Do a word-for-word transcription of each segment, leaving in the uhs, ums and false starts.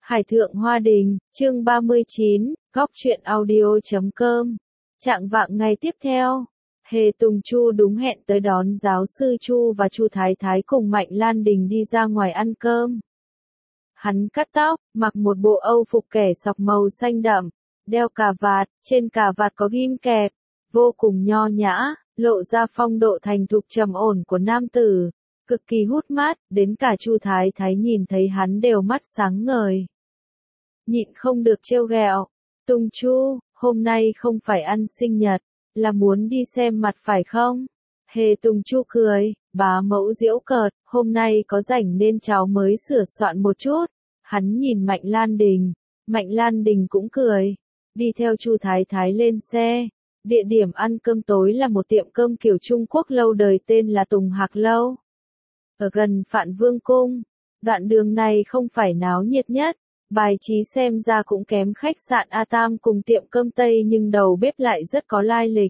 Hải Thượng Hoa Đình, chương ba mươi chín, góc truyện audio chấm com. Trạng vạng ngày tiếp theo, Hề Tùng Chu đúng hẹn tới đón giáo sư Chu và Chu Thái Thái cùng Mạnh Lan Đình đi ra ngoài ăn cơm. Hắn cắt tóc, mặc một bộ âu phục kẻ sọc màu xanh đậm, đeo cà vạt, trên cà vạt có ghim kẹp, vô cùng nho nhã, lộ ra phong độ thành thục trầm ổn của nam tử, cực kỳ hút mắt, đến cả Chu Thái Thái nhìn thấy hắn đều mắt sáng ngời. Nhịn không được trêu ghẹo, Tùng Chu, hôm nay không phải ăn sinh nhật, là muốn đi xem mặt phải không? Hề Tùng Chu cười, bá mẫu giễu cợt, hôm nay có rảnh nên cháu mới sửa soạn một chút. Hắn nhìn Mạnh Lan Đình, Mạnh Lan Đình cũng cười, đi theo Chu Thái Thái lên xe. Địa điểm ăn cơm tối là một tiệm cơm kiểu Trung Quốc lâu đời tên là Tùng Hạc Lâu. Ở gần Phạn Vương Cung, đoạn đường này không phải náo nhiệt nhất, bài trí xem ra cũng kém khách sạn A Tam cùng tiệm cơm Tây nhưng đầu bếp lại rất có lai lịch.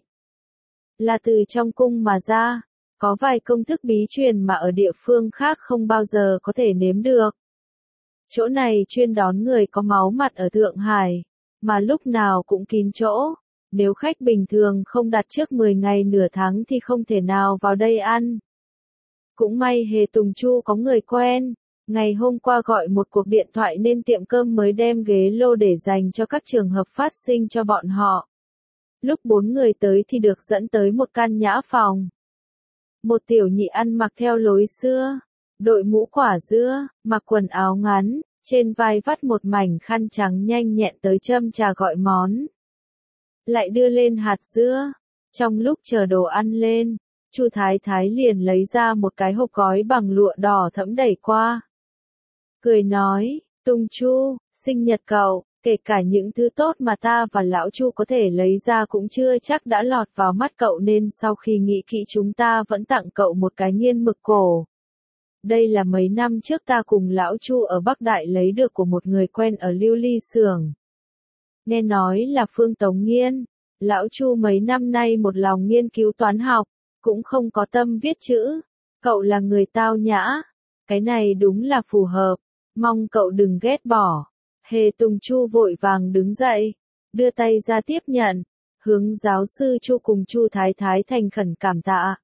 Là từ trong cung mà ra, có vài công thức bí truyền mà ở địa phương khác không bao giờ có thể nếm được. Chỗ này chuyên đón người có máu mặt ở Thượng Hải, mà lúc nào cũng kín chỗ. Nếu khách bình thường không đặt trước mười ngày nửa tháng thì không thể nào vào đây ăn. Cũng may Hề Tùng Chu có người quen, ngày hôm qua gọi một cuộc điện thoại nên tiệm cơm mới đem ghế lô để dành cho các trường hợp phát sinh cho bọn họ. Lúc bốn người tới thì được dẫn tới một căn nhã phòng. Một tiểu nhị ăn mặc theo lối xưa, đội mũ quả dưa, mặc quần áo ngắn, trên vai vắt một mảnh khăn trắng nhanh nhẹn tới châm trà gọi món. Lại đưa lên hạt dưa. Trong lúc chờ đồ ăn lên, Chu Thái Thái liền lấy ra một cái hộp gói bằng lụa đỏ thẫm đẩy qua. Cười nói, Tùng Chu, sinh nhật cậu, kể cả những thứ tốt mà ta và lão Chu có thể lấy ra cũng chưa chắc đã lọt vào mắt cậu nên sau khi nghĩ kỹ chúng ta vẫn tặng cậu một cái nghiên mực cổ. Đây là mấy năm trước ta cùng lão Chu ở Bắc Đại lấy được của một người quen ở Lưu Ly xưởng. Nghe nói là Phương Tống Nghiên, lão Chu mấy năm nay một lòng nghiên cứu toán học, cũng không có tâm viết chữ, cậu là người tao nhã, cái này đúng là phù hợp, mong cậu đừng ghét bỏ. Hề Tùng Chu vội vàng đứng dậy, đưa tay ra tiếp nhận, hướng giáo sư Chu cùng Chu Thái Thái thành khẩn cảm tạ.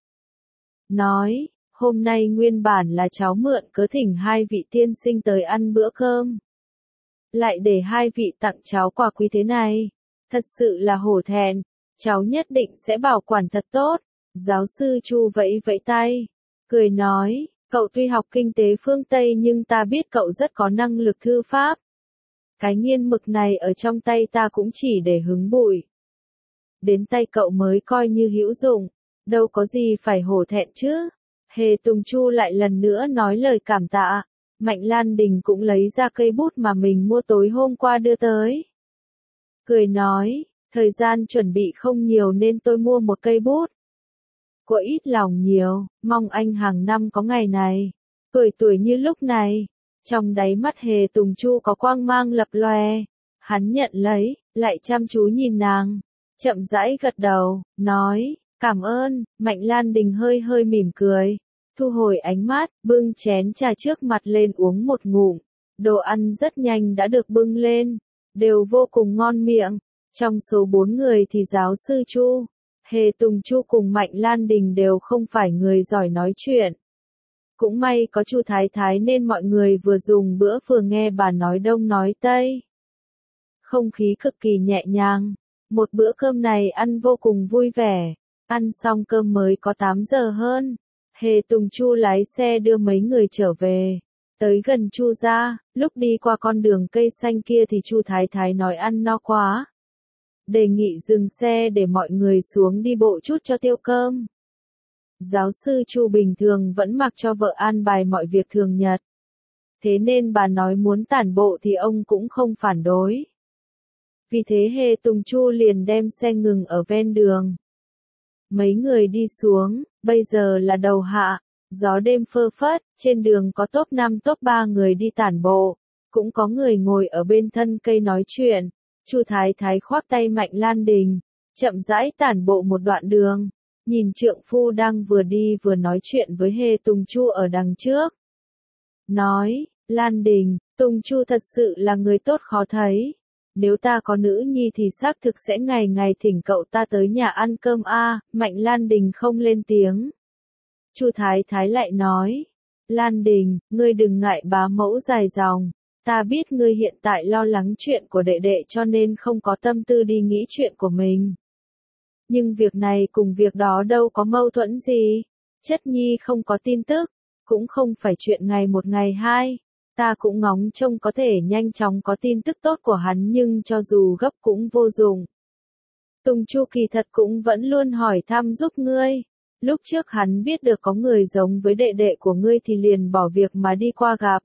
Nói, hôm nay nguyên bản là cháu mượn cớ thỉnh hai vị tiên sinh tới ăn bữa cơm. Lại để hai vị tặng cháu quà quý thế này, thật sự là hổ thẹn, cháu nhất định sẽ bảo quản thật tốt. Giáo sư Chu vẫy vẫy tay, cười nói, cậu tuy học kinh tế phương Tây nhưng ta biết cậu rất có năng lực thư pháp. Cái nghiên mực này ở trong tay ta cũng chỉ để hứng bụi. Đến tay cậu mới coi như hữu dụng, đâu có gì phải hổ thẹn chứ. Hề Tùng Chu lại lần nữa nói lời cảm tạ. Mạnh Lan Đình cũng lấy ra cây bút mà mình mua tối hôm qua đưa tới. Cười nói, thời gian chuẩn bị không nhiều nên tôi mua một cây bút. Của ít lòng nhiều, mong anh hàng năm có ngày này. Tuổi tuổi như lúc này, trong đáy mắt Hề Tùng Chu có quang mang lập lòe. Hắn nhận lấy, lại chăm chú nhìn nàng, chậm rãi gật đầu, nói, cảm ơn. Mạnh Lan Đình hơi hơi mỉm cười, thu hồi ánh mắt, bưng chén trà trước mặt lên uống một ngụm. Đồ ăn rất nhanh đã được bưng lên, đều vô cùng ngon miệng. Trong số bốn người thì giáo sư Chu, Hề Tùng Chu cùng Mạnh Lan Đình đều không phải người giỏi nói chuyện. Cũng may có Chu Thái Thái nên mọi người vừa dùng bữa vừa nghe bà nói đông nói tây. Không khí cực kỳ nhẹ nhàng, một bữa cơm này ăn vô cùng vui vẻ. Ăn xong cơm mới có tám giờ hơn. Hề Tùng Chu lái xe đưa mấy người trở về. Tới gần Chu gia, lúc đi qua con đường cây xanh kia thì Chu Thái Thái nói ăn no quá. Đề nghị dừng xe để mọi người xuống đi bộ chút cho tiêu cơm. Giáo sư Chu bình thường vẫn mặc cho vợ an bài mọi việc thường nhật. Thế nên bà nói muốn tản bộ thì ông cũng không phản đối. Vì thế Hề Tùng Chu liền đem xe ngừng ở ven đường. Mấy người đi xuống, bây giờ là đầu hạ, gió đêm phơ phất, trên đường có top năm top ba người đi tản bộ, cũng có người ngồi ở bên thân cây nói chuyện. Chu Thái Thái khoác tay Mạnh Lan Đình, chậm rãi tản bộ một đoạn đường, nhìn trượng phu đang vừa đi vừa nói chuyện với Hề Tùng Chu ở đằng trước. Nói, Lan Đình, Tùng Chu thật sự là người tốt khó thấy. Nếu ta có nữ nhi thì xác thực sẽ ngày ngày thỉnh cậu ta tới nhà ăn cơm a. Mạnh Lan Đình không lên tiếng. Chu Thái Thái lại nói. Lan Đình, ngươi đừng ngại bá mẫu dài dòng. Ta biết ngươi hiện tại lo lắng chuyện của đệ đệ cho nên không có tâm tư đi nghĩ chuyện của mình. Nhưng việc này cùng việc đó đâu có mâu thuẫn gì. Chất nhi không có tin tức, cũng không phải chuyện ngày một ngày hai. Ta cũng ngóng trông có thể nhanh chóng có tin tức tốt của hắn nhưng cho dù gấp cũng vô dụng. Tùng Chu kỳ thật cũng vẫn luôn hỏi thăm giúp ngươi. Lúc trước hắn biết được có người giống với đệ đệ của ngươi thì liền bỏ việc mà đi qua gặp.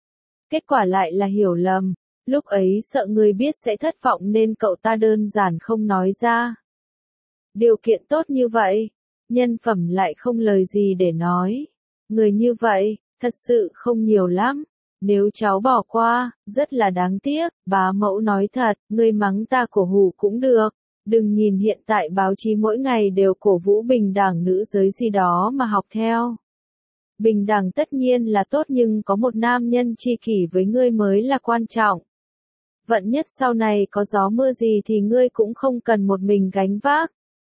Kết quả lại là hiểu lầm, lúc ấy sợ ngươi biết sẽ thất vọng nên cậu ta đơn giản không nói ra. Điều kiện tốt như vậy, nhân phẩm lại không lời gì để nói. Người như vậy, thật sự không nhiều lắm. Nếu cháu bỏ qua, rất là đáng tiếc, bá mẫu nói thật, ngươi mắng ta cổ hủ cũng được. Đừng nhìn hiện tại báo chí mỗi ngày đều cổ vũ bình đẳng nữ giới gì đó mà học theo. Bình đẳng tất nhiên là tốt nhưng có một nam nhân tri kỷ với ngươi mới là quan trọng. Vận nhất sau này có gió mưa gì thì ngươi cũng không cần một mình gánh vác.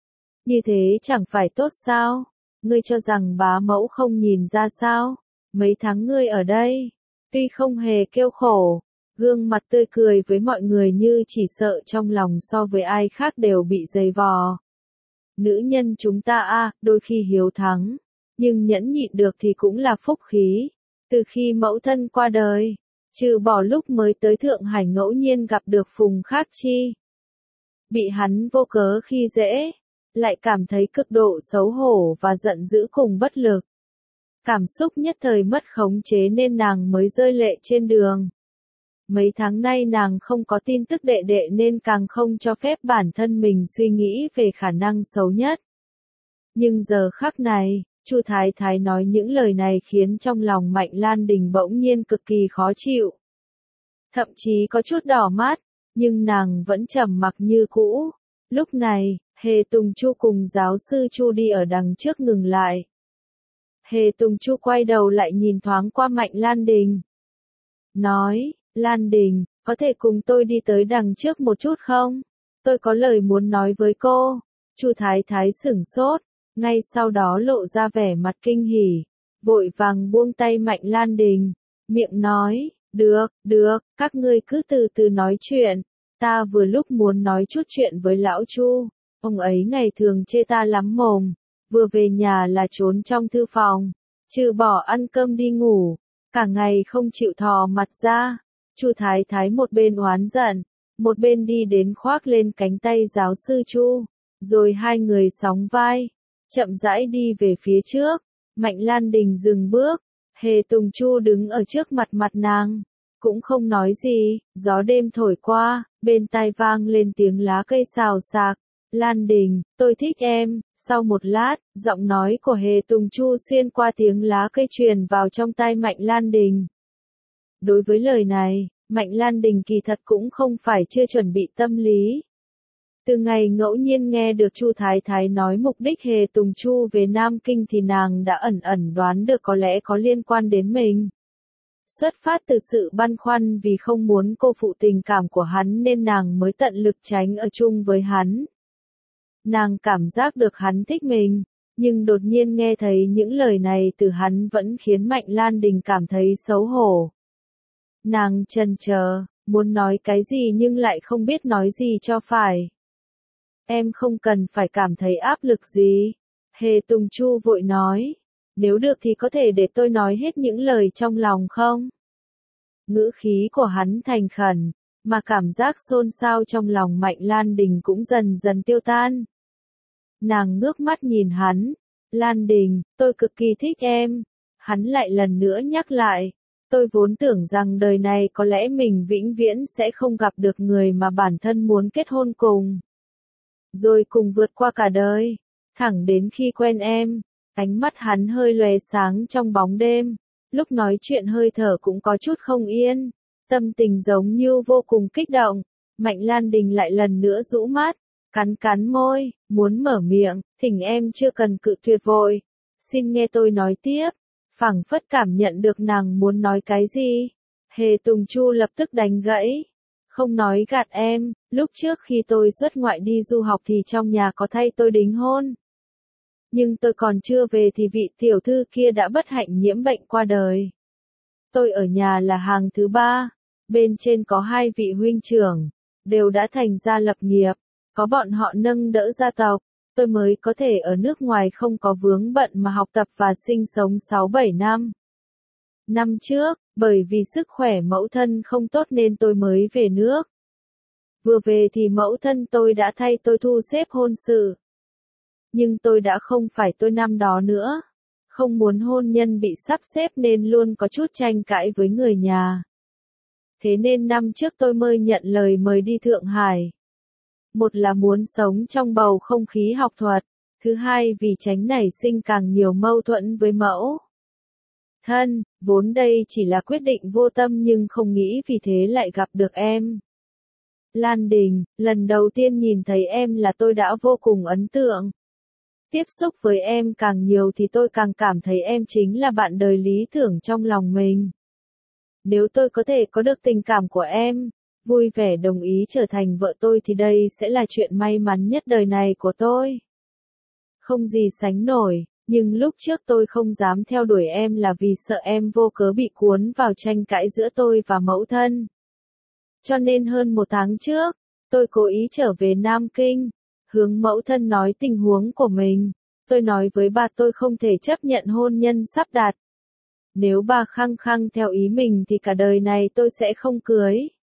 Như thế chẳng phải tốt sao? Ngươi cho rằng bá mẫu không nhìn ra sao? Mấy tháng ngươi ở đây, tuy không hề kêu khổ, gương mặt tươi cười với mọi người như chỉ sợ trong lòng so với ai khác đều bị dày vò. Nữ nhân chúng ta a, đôi khi hiếu thắng, nhưng nhẫn nhịn được thì cũng là phúc khí. Từ khi mẫu thân qua đời, trừ bỏ lúc mới tới Thượng Hải ngẫu nhiên gặp được Phùng Khác Chi, bị hắn vô cớ khi dễ, lại cảm thấy cực độ xấu hổ và giận dữ cùng bất lực. Cảm xúc nhất thời mất khống chế nên nàng mới rơi lệ trên đường. Mấy tháng nay nàng không có tin tức đệ đệ nên càng không cho phép bản thân mình suy nghĩ về khả năng xấu nhất. Nhưng giờ khắc này, Chu Thái Thái nói những lời này khiến trong lòng Mạnh Lan Đình bỗng nhiên cực kỳ khó chịu. Thậm chí có chút đỏ mắt, nhưng nàng vẫn trầm mặc như cũ. Lúc này, Hề Tùng Chu cùng giáo sư Chu đi ở đằng trước ngừng lại. Hề Tùng Chu quay đầu lại nhìn thoáng qua Mạnh Lan Đình. Nói, Lan Đình, có thể cùng tôi đi tới đằng trước một chút không? Tôi có lời muốn nói với cô. Chu Thái Thái sửng sốt, ngay sau đó lộ ra vẻ mặt kinh hỉ, vội vàng buông tay Mạnh Lan Đình, miệng nói, được, được, các ngươi cứ từ từ nói chuyện. Ta vừa lúc muốn nói chút chuyện với lão Chu, ông ấy ngày thường chê ta lắm mồm, vừa về nhà là trốn trong thư phòng, trừ bỏ ăn cơm đi ngủ, cả ngày không chịu thò mặt ra. Chu Thái Thái một bên oán giận, một bên đi đến khoác lên cánh tay giáo sư Chu, rồi hai người sóng vai, chậm rãi đi về phía trước. Mạnh Lan Đình dừng bước, Hề Tùng Chu đứng ở trước mặt mặt nàng, cũng không nói gì. Gió đêm thổi qua, bên tai vang lên tiếng lá cây xào xạc. Lan Đình, tôi thích em. Sau một lát, giọng nói của Hề Tùng Chu xuyên qua tiếng lá cây truyền vào trong tai Mạnh Lan Đình. Đối với lời này, Mạnh Lan Đình kỳ thật cũng không phải chưa chuẩn bị tâm lý. Từ ngày ngẫu nhiên nghe được Chu Thái Thái nói mục đích Hề Tùng Chu về Nam Kinh thì nàng đã ẩn ẩn đoán được có lẽ có liên quan đến mình. Xuất phát từ sự băn khoăn vì không muốn cô phụ tình cảm của hắn nên nàng mới tận lực tránh ở chung với hắn. Nàng cảm giác được hắn thích mình, nhưng đột nhiên nghe thấy những lời này từ hắn vẫn khiến Mạnh Lan Đình cảm thấy xấu hổ. Nàng chần chờ, muốn nói cái gì nhưng lại không biết nói gì cho phải. Em không cần phải cảm thấy áp lực gì. Hề Tùng Chu vội nói. Nếu được thì có thể để tôi nói hết những lời trong lòng không? Ngữ khí của hắn thành khẩn, mà cảm giác xôn xao trong lòng Mạnh Lan Đình cũng dần dần tiêu tan. Nàng ngước mắt nhìn hắn. Lan Đình, tôi cực kỳ thích em. Hắn lại lần nữa nhắc lại. Tôi vốn tưởng rằng đời này có lẽ mình vĩnh viễn sẽ không gặp được người mà bản thân muốn kết hôn cùng. Rồi cùng vượt qua cả đời. Thẳng đến khi quen em, ánh mắt hắn hơi lóe sáng trong bóng đêm. Lúc nói chuyện hơi thở cũng có chút không yên. Tâm tình giống như vô cùng kích động. Mạnh Lan Đình lại lần nữa rũ mắt, cắn cắn môi, muốn mở miệng, thỉnh em chưa cần cự tuyệt vội. Xin nghe tôi nói tiếp. Phảng phất cảm nhận được nàng muốn nói cái gì. Hề Tùng Chu lập tức đánh gãy. Không nói gạt em, lúc trước khi tôi xuất ngoại đi du học thì trong nhà có thay tôi đính hôn. Nhưng tôi còn chưa về thì vị tiểu thư kia đã bất hạnh nhiễm bệnh qua đời. Tôi ở nhà là hàng thứ ba, bên trên có hai vị huynh trưởng, đều đã thành gia lập nghiệp, có bọn họ nâng đỡ gia tộc, tôi mới có thể ở nước ngoài không có vướng bận mà học tập và sinh sống sáu bảy năm. Năm trước, bởi vì sức khỏe mẫu thân không tốt nên tôi mới về nước. Vừa về thì mẫu thân tôi đã thay tôi thu xếp hôn sự. Nhưng tôi đã không phải tôi năm đó nữa. Không muốn hôn nhân bị sắp xếp nên luôn có chút tranh cãi với người nhà. Thế nên năm trước tôi mới nhận lời mời đi Thượng Hải. Một là muốn sống trong bầu không khí học thuật, thứ hai vì tránh nảy sinh càng nhiều mâu thuẫn với mẫu thân, vốn đây chỉ là quyết định vô tâm nhưng không nghĩ vì thế lại gặp được em. Lan Đình, lần đầu tiên nhìn thấy em là tôi đã vô cùng ấn tượng. Tiếp xúc với em càng nhiều thì tôi càng cảm thấy em chính là bạn đời lý tưởng trong lòng mình. Nếu tôi có thể có được tình cảm của em, vui vẻ đồng ý trở thành vợ tôi thì đây sẽ là chuyện may mắn nhất đời này của tôi. Không gì sánh nổi, nhưng lúc trước tôi không dám theo đuổi em là vì sợ em vô cớ bị cuốn vào tranh cãi giữa tôi và mẫu thân. Cho nên hơn một tháng trước, tôi cố ý trở về Nam Kinh, hướng mẫu thân nói tình huống của mình. Tôi nói với bà tôi không thể chấp nhận hôn nhân sắp đặt. Nếu bà khăng khăng theo ý mình thì cả đời này tôi sẽ không cưới.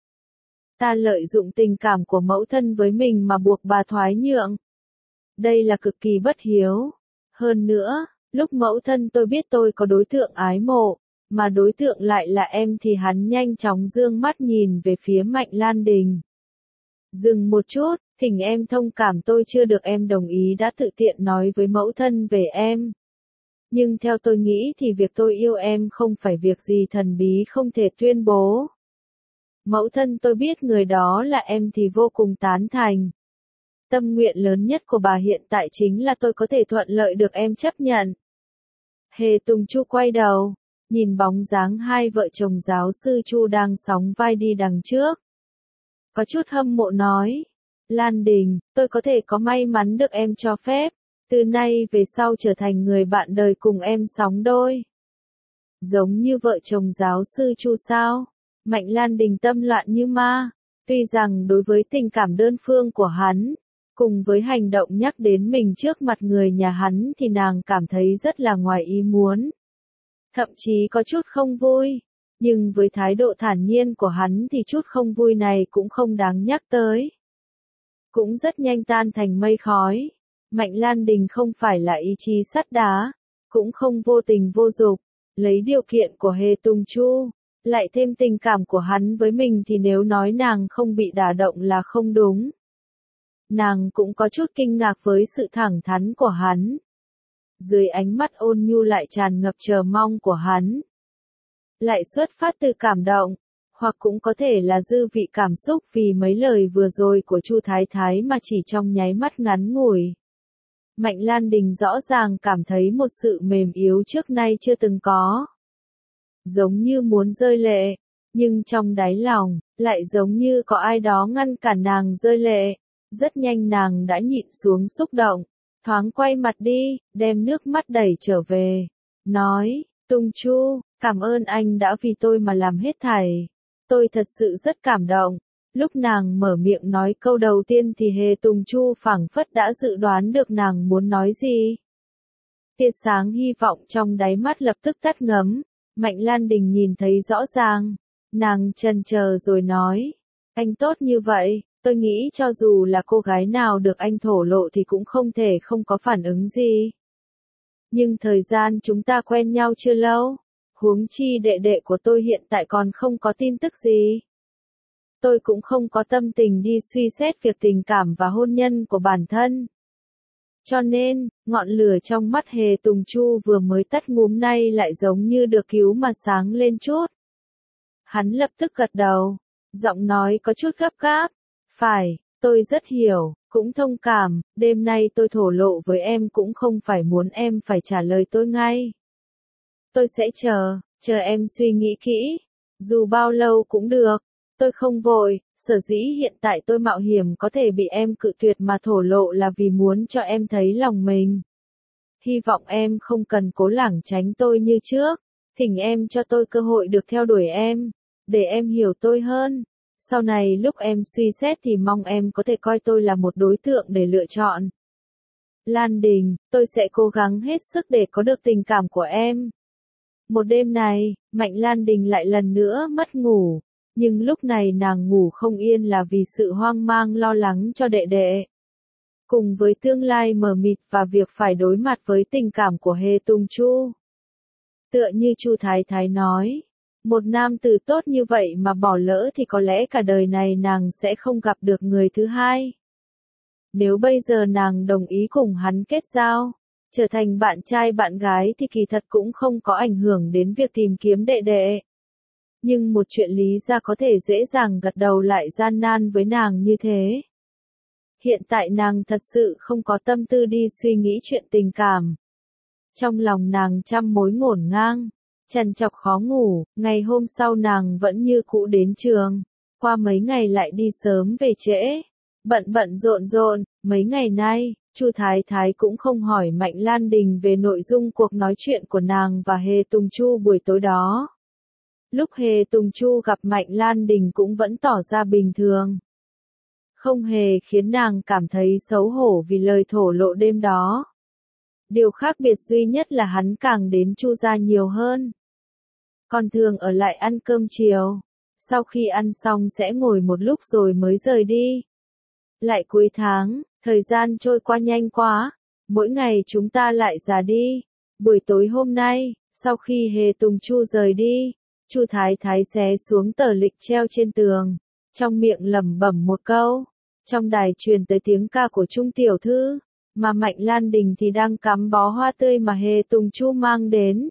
Ta lợi dụng tình cảm của mẫu thân với mình mà buộc bà thoái nhượng. Đây là cực kỳ bất hiếu. Hơn nữa, lúc mẫu thân tôi biết tôi có đối tượng ái mộ, mà đối tượng lại là em thì hắn nhanh chóng dương mắt nhìn về phía Mạnh Lan Đình. Dừng một chút, thỉnh em thông cảm tôi chưa được em đồng ý đã tự tiện nói với mẫu thân về em. Nhưng theo tôi nghĩ thì việc tôi yêu em không phải việc gì thần bí không thể tuyên bố. Mẫu thân tôi biết người đó là em thì vô cùng tán thành. Tâm nguyện lớn nhất của bà hiện tại chính là tôi có thể thuận lợi được em chấp nhận. Hề Tùng Chu quay đầu, nhìn bóng dáng hai vợ chồng giáo sư Chu đang sóng vai đi đằng trước. Có chút hâm mộ nói, Lan Đình, tôi có thể có may mắn được em cho phép, từ nay về sau trở thành người bạn đời cùng em sóng đôi. Giống như vợ chồng giáo sư Chu sao? Mạnh Lan Đình tâm loạn như ma, tuy rằng đối với tình cảm đơn phương của hắn, cùng với hành động nhắc đến mình trước mặt người nhà hắn thì nàng cảm thấy rất là ngoài ý muốn. Thậm chí có chút không vui, nhưng với thái độ thản nhiên của hắn thì chút không vui này cũng không đáng nhắc tới. Cũng rất nhanh tan thành mây khói. Mạnh Lan Đình không phải là ý chí sắt đá, cũng không vô tình vô dục, lấy điều kiện của Hề Tùng Chu, lại thêm tình cảm của hắn với mình thì nếu nói nàng không bị đả động là không đúng. Nàng cũng có chút kinh ngạc với sự thẳng thắn của hắn. Dưới ánh mắt ôn nhu lại tràn ngập chờ mong của hắn. Lại xuất phát từ cảm động, hoặc cũng có thể là dư vị cảm xúc vì mấy lời vừa rồi của Chu Thái Thái mà chỉ trong nháy mắt ngắn ngủi. Mạnh Lan Đình rõ ràng cảm thấy một sự mềm yếu trước nay chưa từng có. Giống như muốn rơi lệ, nhưng trong đáy lòng, lại giống như có ai đó ngăn cản nàng rơi lệ. Rất nhanh nàng đã nhịn xuống xúc động, thoáng quay mặt đi, đem nước mắt đẩy trở về. Nói, Tùng Chu, cảm ơn anh đã vì tôi mà làm hết thảy. Tôi thật sự rất cảm động. Lúc nàng mở miệng nói câu đầu tiên thì Hề Tùng Chu phảng phất đã dự đoán được nàng muốn nói gì. Tia sáng hy vọng trong đáy mắt lập tức tắt ngấm. Mạnh Lan Đình nhìn thấy rõ ràng. Nàng chần chờ rồi nói. Anh tốt như vậy, tôi nghĩ cho dù là cô gái nào được anh thổ lộ thì cũng không thể không có phản ứng gì. Nhưng thời gian chúng ta quen nhau chưa lâu. Huống chi đệ đệ của tôi hiện tại còn không có tin tức gì. Tôi cũng không có tâm tình đi suy xét việc tình cảm và hôn nhân của bản thân. Cho nên, ngọn lửa trong mắt Hề Tùng Chu vừa mới tắt ngúm nay lại giống như được cứu mà sáng lên chút. Hắn lập tức gật đầu, giọng nói có chút gấp gáp. Phải, tôi rất hiểu, cũng thông cảm, đêm nay tôi thổ lộ với em cũng không phải muốn em phải trả lời tôi ngay. Tôi sẽ chờ, chờ em suy nghĩ kỹ. Dù bao lâu cũng được. Tôi không vội, sở dĩ hiện tại tôi mạo hiểm có thể bị em cự tuyệt mà thổ lộ là vì muốn cho em thấy lòng mình. Hy vọng em không cần cố lảng tránh tôi như trước, thỉnh em cho tôi cơ hội được theo đuổi em, để em hiểu tôi hơn. Sau này lúc em suy xét thì mong em có thể coi tôi là một đối tượng để lựa chọn. Lan Đình, tôi sẽ cố gắng hết sức để có được tình cảm của em. Một đêm này, Mạnh Lan Đình lại lần nữa mất ngủ, nhưng lúc này nàng ngủ không yên là vì sự hoang mang lo lắng cho đệ đệ. Cùng với tương lai mờ mịt và việc phải đối mặt với tình cảm của Hề Tùng Chu. Tựa như Chu Thái Thái nói, một nam tử tốt như vậy mà bỏ lỡ thì có lẽ cả đời này nàng sẽ không gặp được người thứ hai. Nếu bây giờ nàng đồng ý cùng hắn kết giao, trở thành bạn trai bạn gái thì kỳ thật cũng không có ảnh hưởng đến việc tìm kiếm đệ đệ. Nhưng một chuyện Lý Gia có thể dễ dàng gật đầu lại gian nan với nàng như thế. Hiện tại nàng thật sự không có tâm tư đi suy nghĩ chuyện tình cảm. Trong lòng nàng trăm mối ngổn ngang, trằn trọc khó ngủ, ngày hôm sau nàng vẫn như cũ đến trường, qua mấy ngày lại đi sớm về trễ. Bận bận rộn rộn, mấy ngày nay, Chu Thái Thái cũng không hỏi Mạnh Lan Đình về nội dung cuộc nói chuyện của nàng và Hề Tùng Chu buổi tối đó. Lúc Hề Tùng Chu gặp Mạnh Lan Đình cũng vẫn tỏ ra bình thường. Không hề khiến nàng cảm thấy xấu hổ vì lời thổ lộ đêm đó. Điều khác biệt duy nhất là hắn càng đến Chu gia nhiều hơn. Còn thường ở lại ăn cơm chiều, sau khi ăn xong sẽ ngồi một lúc rồi mới rời đi. Lại cuối tháng, thời gian trôi qua nhanh quá, mỗi ngày chúng ta lại già đi. Buổi tối hôm nay, sau khi Hề Tùng Chu rời đi, Chu Thái Thái xé xuống tờ lịch treo trên tường, trong miệng lẩm bẩm một câu. Trong đài truyền tới tiếng ca của Trung tiểu thư, mà Mạnh Lan Đình thì đang cắm bó hoa tươi mà Hề Tùng Chu mang đến.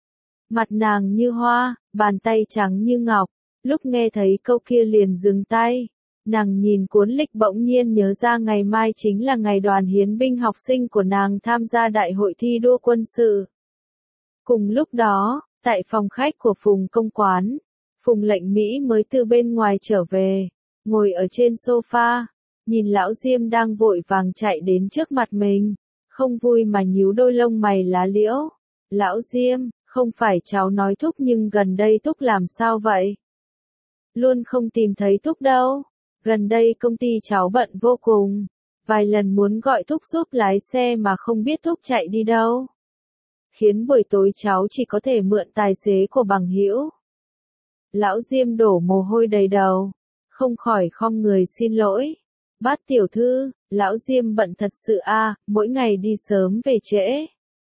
Mặt nàng như hoa, bàn tay trắng như ngọc, lúc nghe thấy câu kia liền dừng tay. Nàng nhìn cuốn lịch bỗng nhiên nhớ ra ngày mai chính là ngày đoàn hiến binh học sinh của nàng tham gia đại hội thi đua quân sự. Cùng lúc đó, tại phòng khách của Phùng Công Quán, Phùng Lệnh Mỹ mới từ bên ngoài trở về, ngồi ở trên sofa, nhìn lão Diêm đang vội vàng chạy đến trước mặt mình, không vui mà nhíu đôi lông mày lá liễu. Lão Diêm, không phải cháu nói Thúc nhưng gần đây Thúc làm sao vậy? Luôn không tìm thấy Thúc đâu. Gần đây công ty cháu bận vô cùng, vài lần muốn gọi Thúc giúp lái xe mà không biết Thúc chạy đi đâu. Khiến buổi tối cháu chỉ có thể mượn tài xế của bằng hữu. Lão Diêm đổ mồ hôi đầy đầu, không khỏi khom người xin lỗi. Bát tiểu thư, lão Diêm bận thật sự a, mỗi ngày đi sớm về trễ.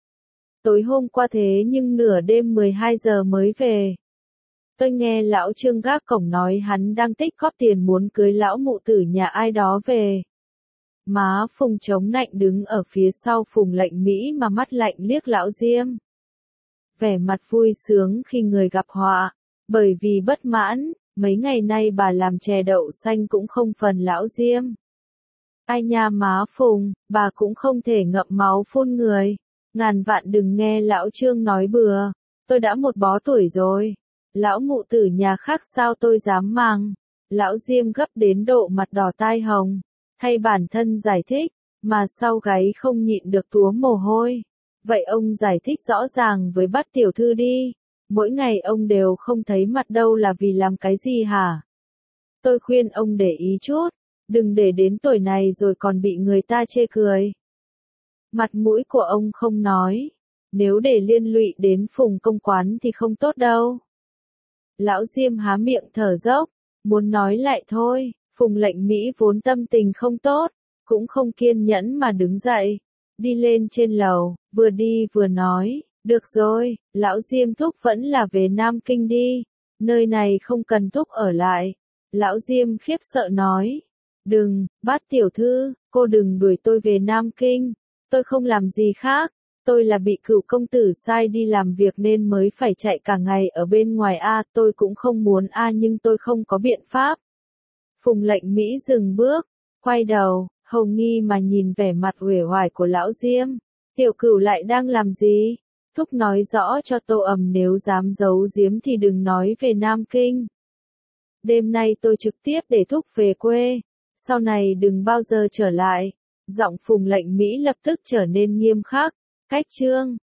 Tối hôm qua thế nhưng nửa đêm mười hai giờ mới về. Tôi nghe lão Trương gác cổng nói hắn đang tích góp tiền muốn cưới lão mụ tử nhà ai đó về. Má Phùng chống nạnh đứng ở phía sau Phùng Lệnh Mỹ mà mắt lạnh liếc lão Diêm. Vẻ mặt vui sướng khi người gặp họa, bởi vì bất mãn, mấy ngày nay bà làm chè đậu xanh cũng không phần lão Diêm. Ai nha má Phùng, bà cũng không thể ngậm máu phun người. Ngàn vạn đừng nghe lão Trương nói bừa, tôi đã một bó tuổi rồi. Lão mụ tử nhà khác sao tôi dám mang. Lão Diêm gấp đến độ mặt đỏ tai hồng, thay bản thân giải thích, mà sau gáy không nhịn được túa mồ hôi. Vậy ông giải thích rõ ràng với Bát tiểu thư đi, mỗi ngày ông đều không thấy mặt đâu là vì làm cái gì hả? Tôi khuyên ông để ý chút, đừng để đến tuổi này rồi còn bị người ta chê cười. Mặt mũi của ông không nói, nếu để liên lụy đến Phùng Công Quán thì không tốt đâu. Lão Diêm há miệng thở dốc, muốn nói lại thôi. Phùng Lệnh Mỹ vốn tâm tình không tốt, cũng không kiên nhẫn mà đứng dậy, đi lên trên lầu, vừa đi vừa nói, được rồi, lão Diêm Thúc vẫn là về Nam Kinh đi, nơi này không cần Thúc ở lại. Lão Diêm khiếp sợ nói, đừng, Bát tiểu thư, cô đừng đuổi tôi về Nam Kinh, tôi không làm gì khác, tôi là bị Cửu công tử sai đi làm việc nên mới phải chạy cả ngày ở bên ngoài a, tôi cũng không muốn a nhưng tôi không có biện pháp. Phùng Lệnh Mỹ dừng bước, quay đầu, hầu nghi mà nhìn vẻ mặt uể oải của lão Diêm. Tiểu Cửu lại đang làm gì? Thúc nói rõ cho Tô Ẩm nếu dám giấu giếm thì đừng nói về Nam Kinh. Đêm nay tôi trực tiếp để Thúc về quê, sau này đừng bao giờ trở lại. Giọng Phùng Lệnh Mỹ lập tức trở nên nghiêm khắc. Cách chương